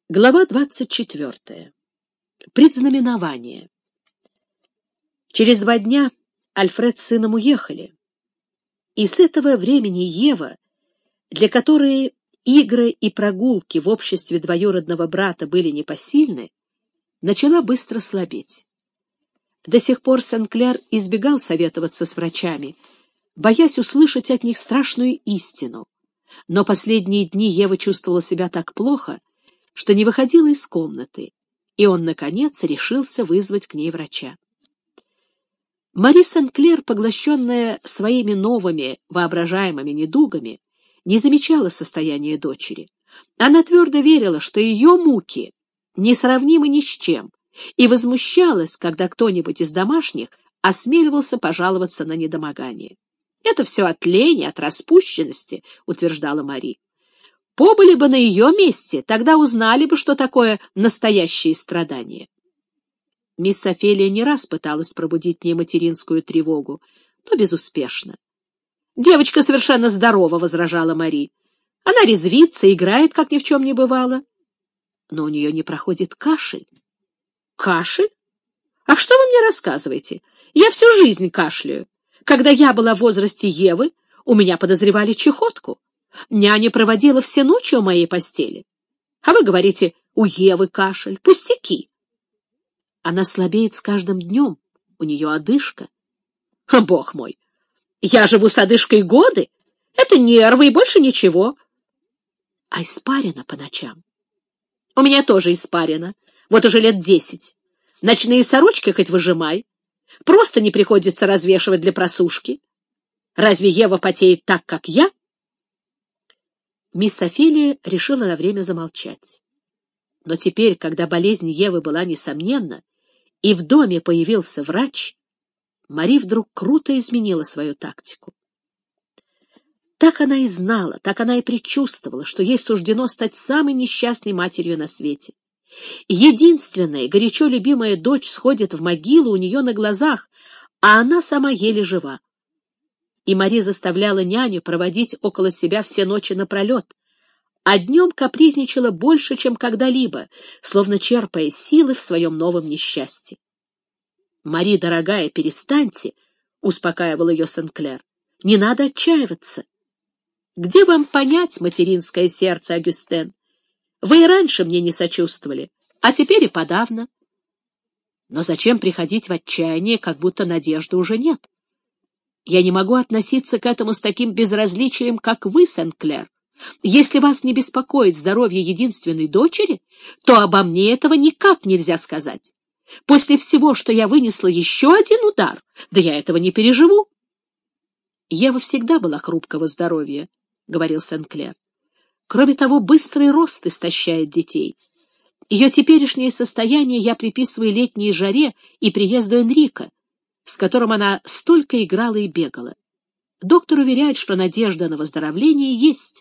Глава 24. Предзнаменование. Через 2 дня Альфред с сыном уехали, и с этого времени Ева, для которой игры и прогулки в обществе двоюродного брата были непосильны, начала быстро слабеть. До сих пор Сен-Клер избегал советоваться с врачами, боясь услышать от них страшную истину, но последние дни Ева чувствовала себя так плохо, что не выходила из комнаты, и он, наконец, решился вызвать к ней врача. Мари Сен-Клер, поглощенная своими новыми воображаемыми недугами, не замечала состояния дочери. Она твердо верила, что ее муки несравнимы ни с чем, и возмущалась, когда кто-нибудь из домашних осмеливался пожаловаться на недомогание. «Это все от лени, от распущенности», — утверждала Мари. «Побыли бы на ее месте, тогда узнали бы, что такое настоящие страдания». Мисс Офелия не раз пыталась пробудить в ней материнскую тревогу, но безуспешно. «Девочка совершенно здорова», — возражала Мари. «Она резвится, играет, как ни в чем не бывало. Но у нее не проходит кашель». «Кашель? А что вы мне рассказываете? Я всю жизнь кашляю. Когда я была в возрасте Евы, у меня подозревали чехотку. Няня проводила все ночи у моей постели. А вы говорите, у Евы кашель. Пустяки. Она слабеет с каждым днем. У нее одышка. Бог мой! Я живу с одышкой годы. Это нервы и больше ничего. А испарина по ночам? У меня тоже испарина. Вот уже лет 10. Ночные сорочки хоть выжимай. Просто не приходится развешивать для просушки. Разве Ева потеет так, как я? Мисс Офелия решила на время замолчать. Но теперь, когда болезнь Евы была несомненна, и в доме появился врач, Мари вдруг круто изменила свою тактику. Так она и знала, так она и предчувствовала, что ей суждено стать самой несчастной матерью на свете. Единственная, горячо любимая дочь сходит в могилу у нее на глазах, а она сама еле жива. И Мари заставляла няню проводить около себя все ночи напролет, а днем капризничала больше, чем когда-либо, словно черпая силы в своем новом несчастье. «Мари, дорогая, перестаньте», — успокаивал ее Сен-Клер. «Не надо отчаиваться. Где вам понять материнское сердце, Агюстен? Вы и раньше мне не сочувствовали, а теперь и подавно. Но зачем приходить в отчаяние, как будто надежды уже нет? Я не могу относиться к этому с таким безразличием, как вы, Сен-Клер. Если вас не беспокоит здоровье единственной дочери, то обо мне этого никак нельзя сказать. После всего, что я вынесла, еще один удар, да я этого не переживу». «Ева всегда была хрупкого здоровья», — говорил Сен-Клер. «Кроме того, быстрый рост истощает детей. Ее теперешнее состояние я приписываю летней жаре и приезду Энрико, с которым она столько играла и бегала. Доктор уверяет, что надежда на выздоровление есть».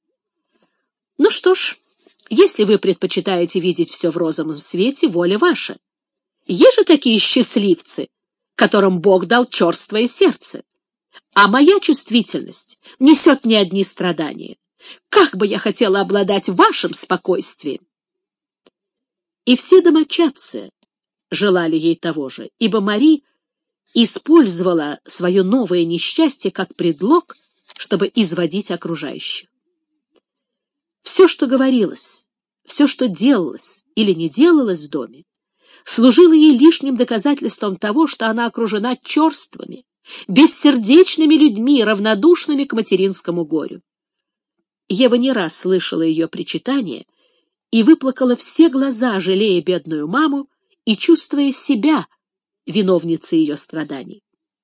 «Ну что ж, если вы предпочитаете видеть все в розовом свете, воля ваша. Есть же такие счастливцы, которым Бог дал черствое сердце. А моя чувствительность несет мне одни страдания. Как бы я хотела обладать вашим спокойствием!» И все домочадцы желали ей того же, ибо Мари использовала свое новое несчастье как предлог, чтобы изводить окружающих. Все, что говорилось, все, что делалось или не делалось в доме, служило ей лишним доказательством того, что она окружена черствыми, бессердечными людьми, равнодушными к материнскому горю. Ева не раз слышала ее причитания и выплакала все глаза, жалея бедную маму и чувствуя себя виновницей ее страданий.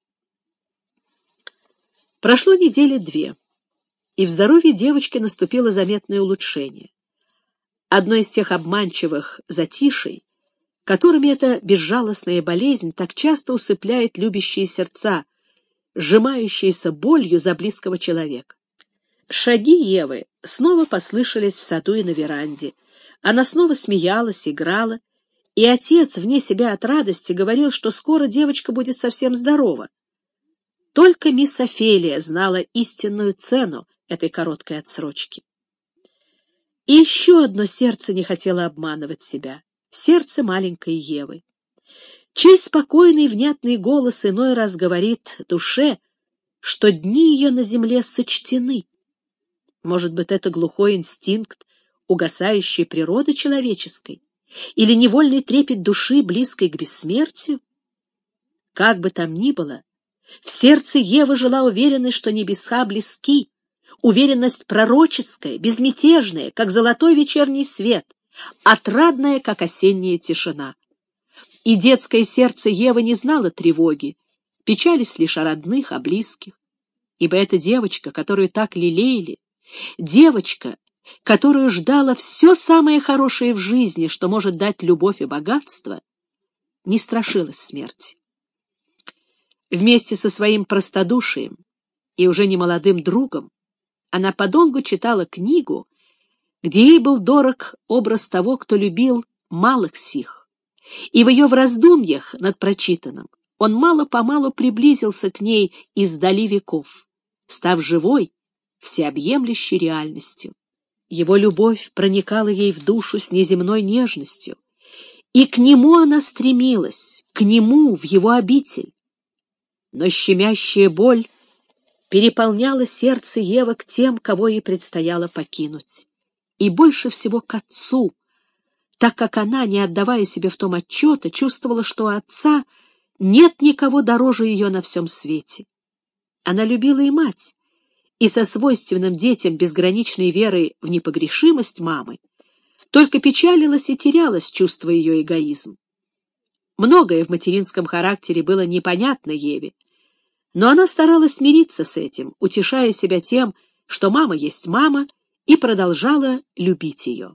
Прошло 2 недели, и в здоровье девочки наступило заметное улучшение. Одно из тех обманчивых затишей, которыми эта безжалостная болезнь так часто усыпляет любящие сердца, сжимающиеся болью за близкого человека. Шаги Евы снова послышались в саду и на веранде. Она снова смеялась, играла, и отец, вне себя от радости, говорил, что скоро девочка будет совсем здорова. Только мисс Офелия знала истинную цену этой короткой отсрочки. И еще одно сердце не хотело обманывать себя — сердце маленькой Евы, чей спокойный внятный голос иной раз говорит душе, что дни ее на земле сочтены. Может быть, это глухой инстинкт угасающей природы человеческой или невольный трепет души, близкой к бессмертию? Как бы там ни было, в сердце Евы жила уверенность, что небеса близки, уверенность пророческая, безмятежная, как золотой вечерний свет, отрадная, как осенняя тишина. И детское сердце Евы не знало тревоги, печались лишь о родных, о близких, ибо эта девочка, которую так лелеяли, девочка, которую ждала все самое хорошее в жизни, что может дать любовь и богатство, не страшилась смерти. Вместе со своим простодушием и уже немолодым другом она подолгу читала книгу, где ей был дорог образ того, кто любил малых сих, и в ее раздумьях над прочитанным он мало-помалу приблизился к ней издали веков, став живой, всеобъемлющей реальностью. Его любовь проникала ей в душу с неземной нежностью, и к нему она стремилась, к нему, в его обитель. Но щемящая боль переполняла сердце Евы к тем, кого ей предстояло покинуть, и больше всего к отцу, так как она, не отдавая себе в том отчета, чувствовала, что у отца нет никого дороже ее на всем свете. Она любила и мать, и со свойственным детям безграничной верой в непогрешимость мамы только печалилась и терялась, чувствуя ее эгоизм. Многое в материнском характере было непонятно Еве, но она старалась смириться с этим, утешая себя тем, что мама есть мама, и продолжала любить ее.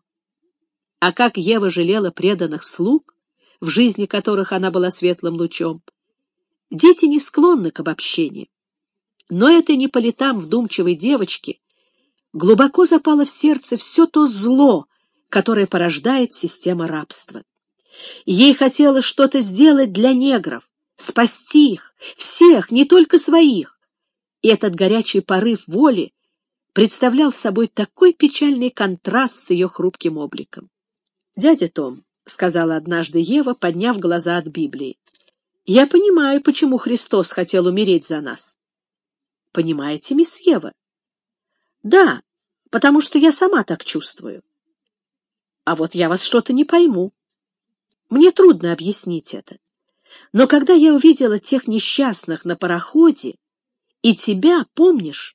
А как Ева жалела преданных слуг, в жизни которых она была светлым лучом. Дети не склонны к обобщению, но этой не по летам вдумчивой девочке глубоко запало в сердце все то зло, которое порождает система рабства. Ей хотелось что-то сделать для негров, спасти их, всех, не только своих. И этот горячий порыв воли представлял собой такой печальный контраст с ее хрупким обликом. «Дядя Том», — сказала однажды Ева, подняв глаза от Библии, — «я понимаю, почему Христос хотел умереть за нас». «Понимаете, мисс Ева?» «Да, потому что я сама так чувствую». «А вот я вас что-то не пойму. Мне трудно объяснить это. Но когда я увидела тех несчастных на пароходе, и тебя, помнишь,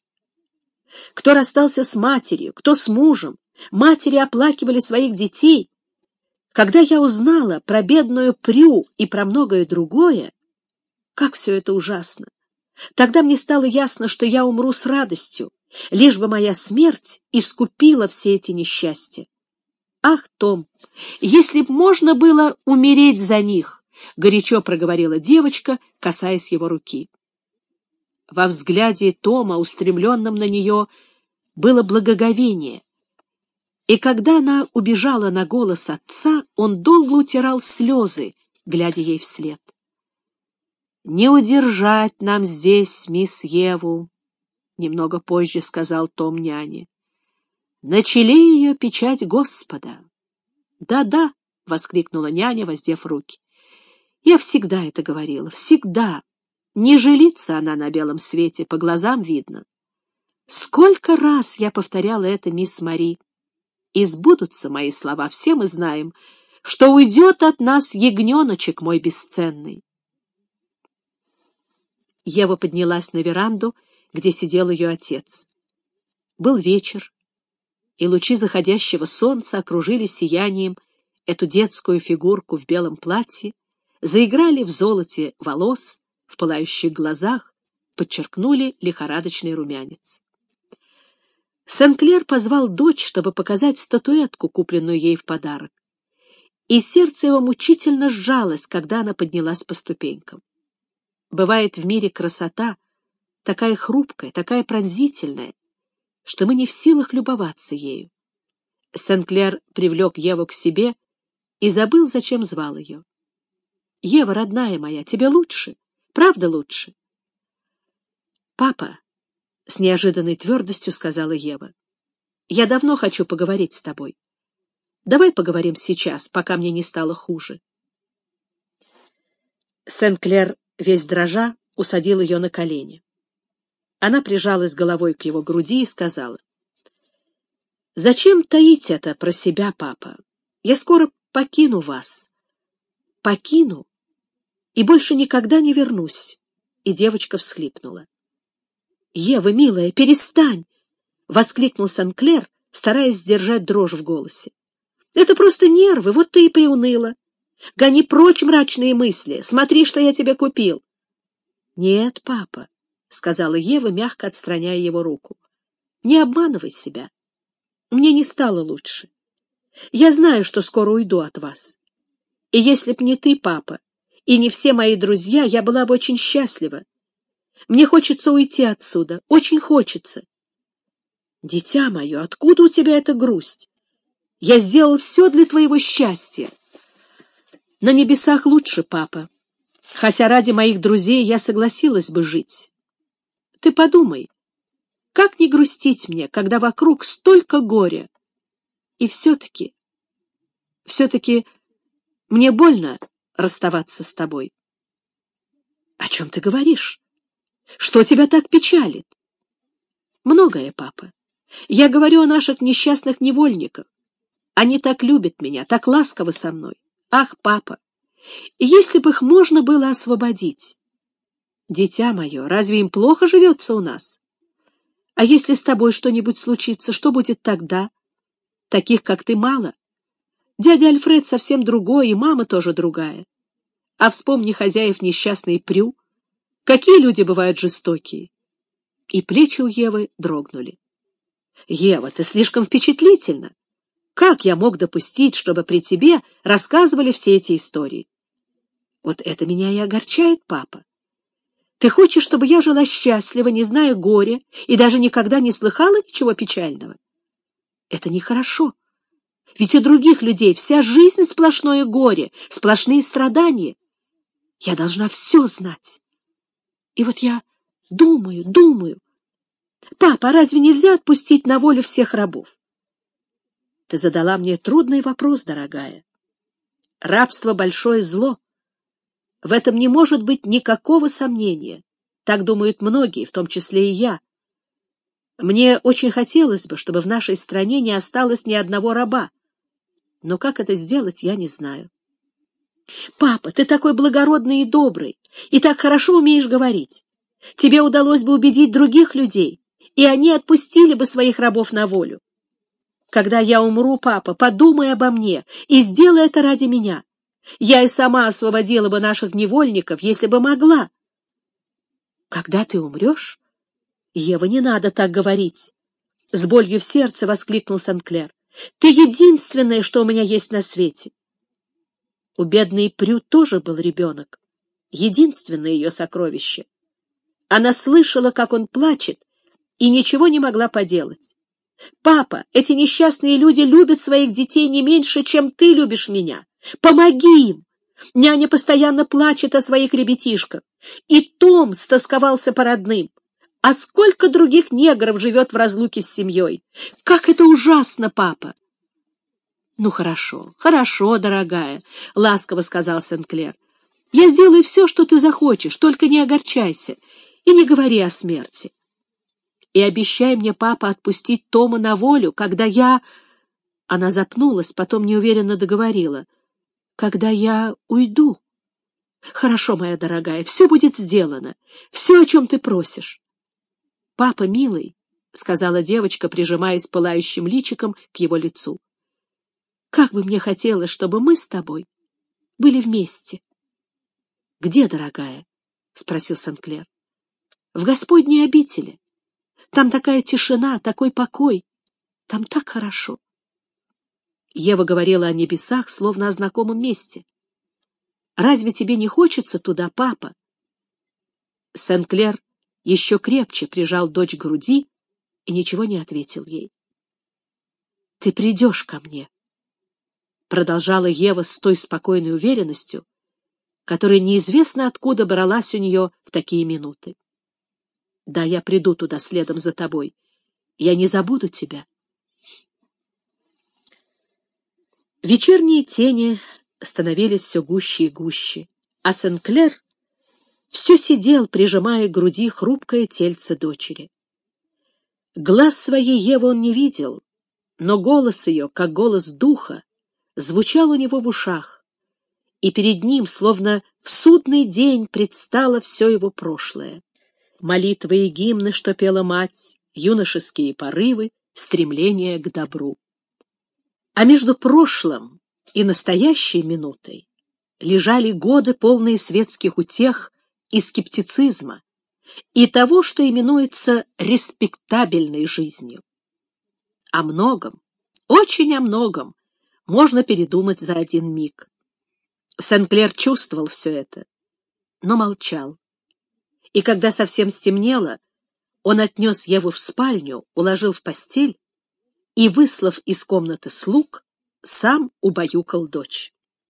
кто расстался с матерью, кто с мужем, матери оплакивали своих детей, когда я узнала про бедную Прю и про многое другое, как все это ужасно, тогда мне стало ясно, что я умру с радостью, лишь бы моя смерть искупила все эти несчастья. «Ах, Том, если б можно было умереть за них!» — горячо проговорила девочка, касаясь его руки. Во взгляде Тома, устремленном на нее, было благоговение, и когда она убежала на голос отца, он долго утирал слезы, глядя ей вслед. «Не удержать нам здесь мисс Еву», — немного позже сказал Том няне. «На челе ее печать Господа». «Да-да», — воскликнула няня, воздев руки. «Я всегда это говорила, всегда. Не жилится она на белом свете, по глазам видно. Сколько раз я повторяла это мисс Мари. И сбудутся мои слова, все мы знаем, что уйдет от нас ягненочек мой бесценный». Ева поднялась на веранду, где сидел ее отец. Был вечер, и лучи заходящего солнца окружили сиянием эту детскую фигурку в белом платье, заиграли в золоте волос, в пылающих глазах, подчеркнули лихорадочный румянец. Сен-Клер позвал дочь, чтобы показать статуэтку, купленную ей в подарок, и сердце его мучительно сжалось, когда она поднялась по ступенькам. Бывает в мире красота, такая хрупкая, такая пронзительная, что мы не в силах любоваться ею. Сен-Клер привлек Еву к себе и забыл, зачем звал ее. «Ева, родная моя, тебе лучше? Правда лучше?» «Папа», — с неожиданной твердостью сказала Ева, Я давно хочу поговорить с тобой. Давай поговорим сейчас, пока мне не стало хуже. Сен-Клер, весь дрожа, усадил ее на колени. Она прижалась головой к его груди и сказала: «Зачем таить это про себя, папа? Я скоро покину вас. Покину и больше никогда не вернусь». И девочка всхлипнула. «Ева, милая, перестань!» — воскликнул Сен-Клер, стараясь сдержать дрожь в голосе. «Это просто нервы, вот ты и приуныла. Гони прочь мрачные мысли, смотри, что я тебе купил». «Нет, папа», — сказала Ева, мягко отстраняя его руку, — «не обманывай себя. Мне не стало лучше. Я знаю, что скоро уйду от вас. И если б не ты, папа, и не все мои друзья, я была бы очень счастлива. Мне хочется уйти отсюда, очень хочется». «Дитя мое, откуда у тебя эта грусть? Я сделал все для твоего счастья». «На небесах лучше, папа, хотя ради моих друзей я согласилась бы жить. Ты подумай, как не грустить мне, когда вокруг столько горя? И все-таки мне больно расставаться с тобой». «О чем ты говоришь? Что тебя так печалит?» «Многое, папа. Я говорю о наших несчастных невольниках. Они так любят меня, так ласковы со мной. Ах, папа, если бы их можно было освободить! Дитя мое, разве им плохо живется у нас? А если с тобой что-нибудь случится, что будет тогда? Таких, как ты, мало. Дядя Альфред совсем другой, и мама тоже другая. А вспомни хозяев несчастной Прю. Какие люди бывают жестокие!» И плечи у Евы дрогнули. «Ева, ты слишком впечатлительна. Как я мог допустить, чтобы при тебе рассказывали все эти истории?» «Вот это меня и огорчает, папа. Ты хочешь, чтобы я жила счастливо, не зная горя, и даже никогда не слыхала ничего печального? Это нехорошо. Ведь у других людей вся жизнь сплошное горе, сплошные страдания. Я должна все знать. И вот я думаю. Папа, разве нельзя отпустить на волю всех рабов?» «Ты задала мне трудный вопрос, дорогая. Рабство — большое зло. В этом не может быть никакого сомнения. Так думают многие, в том числе и я. Мне очень хотелось бы, чтобы в нашей стране не осталось ни одного раба. Но как это сделать, я не знаю». «Папа, ты такой благородный и добрый, и так хорошо умеешь говорить. Тебе удалось бы убедить других людей, и они отпустили бы своих рабов на волю. Когда я умру, папа, подумай обо мне и сделай это ради меня. Я и сама освободила бы наших невольников, если бы могла». «Когда ты умрешь?» «Ева, не надо так говорить!» С болью в сердце воскликнул Сен-Клер. «Ты единственное, что у меня есть на свете». У бедной Прю тоже был ребенок, единственное ее сокровище. Она слышала, как он плачет, и ничего не могла поделать. «Папа, эти несчастные люди любят своих детей не меньше, чем ты любишь меня. Помоги им!» Няня постоянно плачет о своих ребятишках. И Том стосковался по родным. А сколько других негров живет в разлуке с семьей? Как это ужасно, папа! «Ну, хорошо, дорогая», — ласково сказал Сен-Клер. «Я сделаю все, что ты захочешь, только не огорчайся и не говори о смерти. И обещай мне, папа, отпустить Тома на волю, когда я...» Она запнулась, потом неуверенно договорила. «Когда я уйду». «Хорошо, моя дорогая, все будет сделано, все, о чем ты просишь». «Папа, милый», — сказала девочка, прижимаясь пылающим личиком к его лицу, «как бы мне хотелось, чтобы мы с тобой были вместе». «Где, дорогая?» — спросил Сен-Клер. «В Господней обители. Там такая тишина, такой покой. Там так хорошо». Ева говорила о небесах, словно о знакомом месте. «Разве тебе не хочется туда, папа?» Сен-Клер еще крепче прижал дочь к груди и ничего не ответил ей. «Ты придешь ко мне», — продолжала Ева с той спокойной уверенностью, которая неизвестно откуда бралась у нее в такие минуты. «Да, я приду туда следом за тобой. Я не забуду тебя. Вечерние тени становились все гуще и гуще, а Сен-Клер все сидел, прижимая к груди хрупкое тельце дочери. Глаз своей Евы он не видел, но голос ее, как голос духа, звучал у него в ушах, и перед ним, словно в судный день, предстало все его прошлое. Молитвы и гимны, что пела мать, юношеские порывы, стремление к добру. А между прошлым и настоящей минутой лежали годы, полные светских утех и скептицизма, и того, что именуется респектабельной жизнью. О многом, очень о многом можно передумать за один миг. Сен-Клер чувствовал все это, но молчал. И когда совсем стемнело, он отнес Еву в спальню, уложил в постель и, выслав из комнаты слуг, сам убаюкал дочь.